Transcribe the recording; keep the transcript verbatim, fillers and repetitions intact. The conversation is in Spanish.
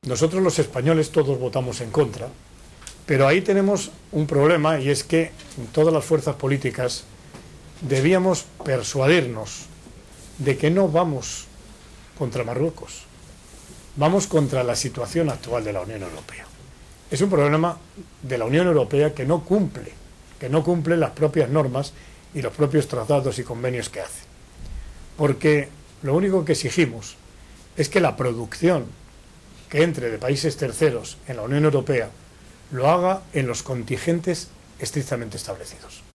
nosotros los españoles todos votamos en contra, pero ahí tenemos un problema, y es que todas las fuerzas políticas debíamos persuadirnos de que no vamos contra Marruecos, vamos contra la situación actual de la Unión Europea. Es un problema de la Unión Europea que no cumple, que no cumple las propias normas y los propios tratados y convenios que hace. Porque lo único que exigimos es que la producción que entre de países terceros en la Unión Europea lo haga en los contingentes estrictamente establecidos.